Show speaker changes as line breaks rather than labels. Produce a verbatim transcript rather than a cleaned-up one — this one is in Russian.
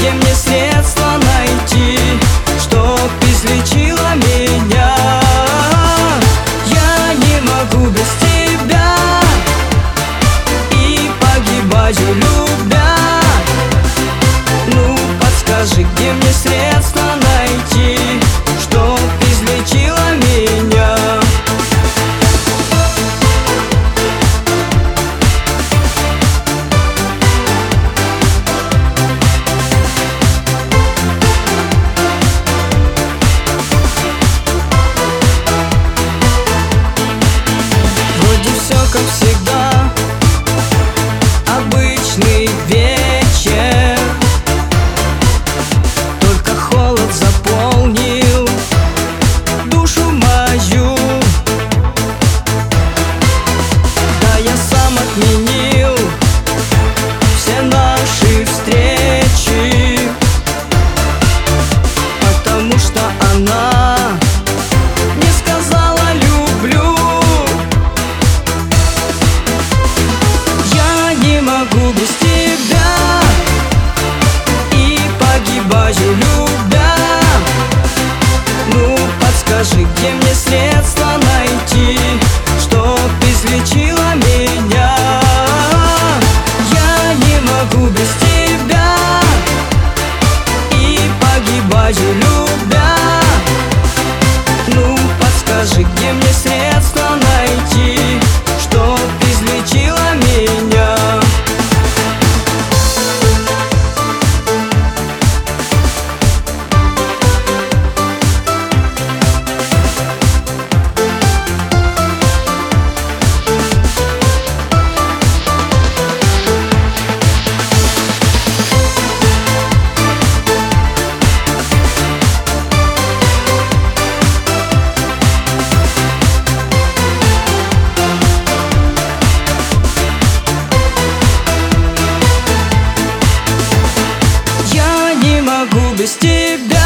где мне средства найти, чтоб излечила меня. Я не могу без тебя и погибаю, любя. Ну, подскажи, где мне средства найти, чтоб излечила меня. Как всегда, обычный вечер, только холод заполнил душу мою. Да, я сам отменил все наши встречи, потому что она не сказала «люблю». Не могу без тебя и погибаю, любя. Ну, подскажи, где мне средства найти, чтоб излечила меня. Я не могу без тебя и погибаю, любя. Ну, подскажи, где мне средства найти, чтоб излечила меня. Могу без тебя